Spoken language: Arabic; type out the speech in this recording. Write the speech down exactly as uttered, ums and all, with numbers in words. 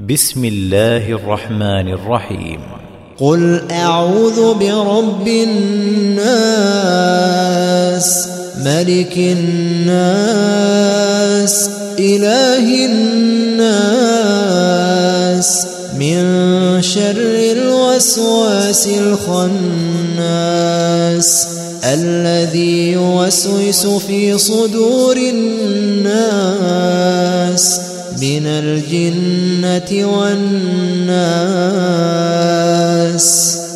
بسم الله الرحمن الرحيم. قل أعوذ برب الناس ملك الناس إله الناس من شر الوسواس الخناس الذي يوسوس في صدور الناس من الجنة والناس.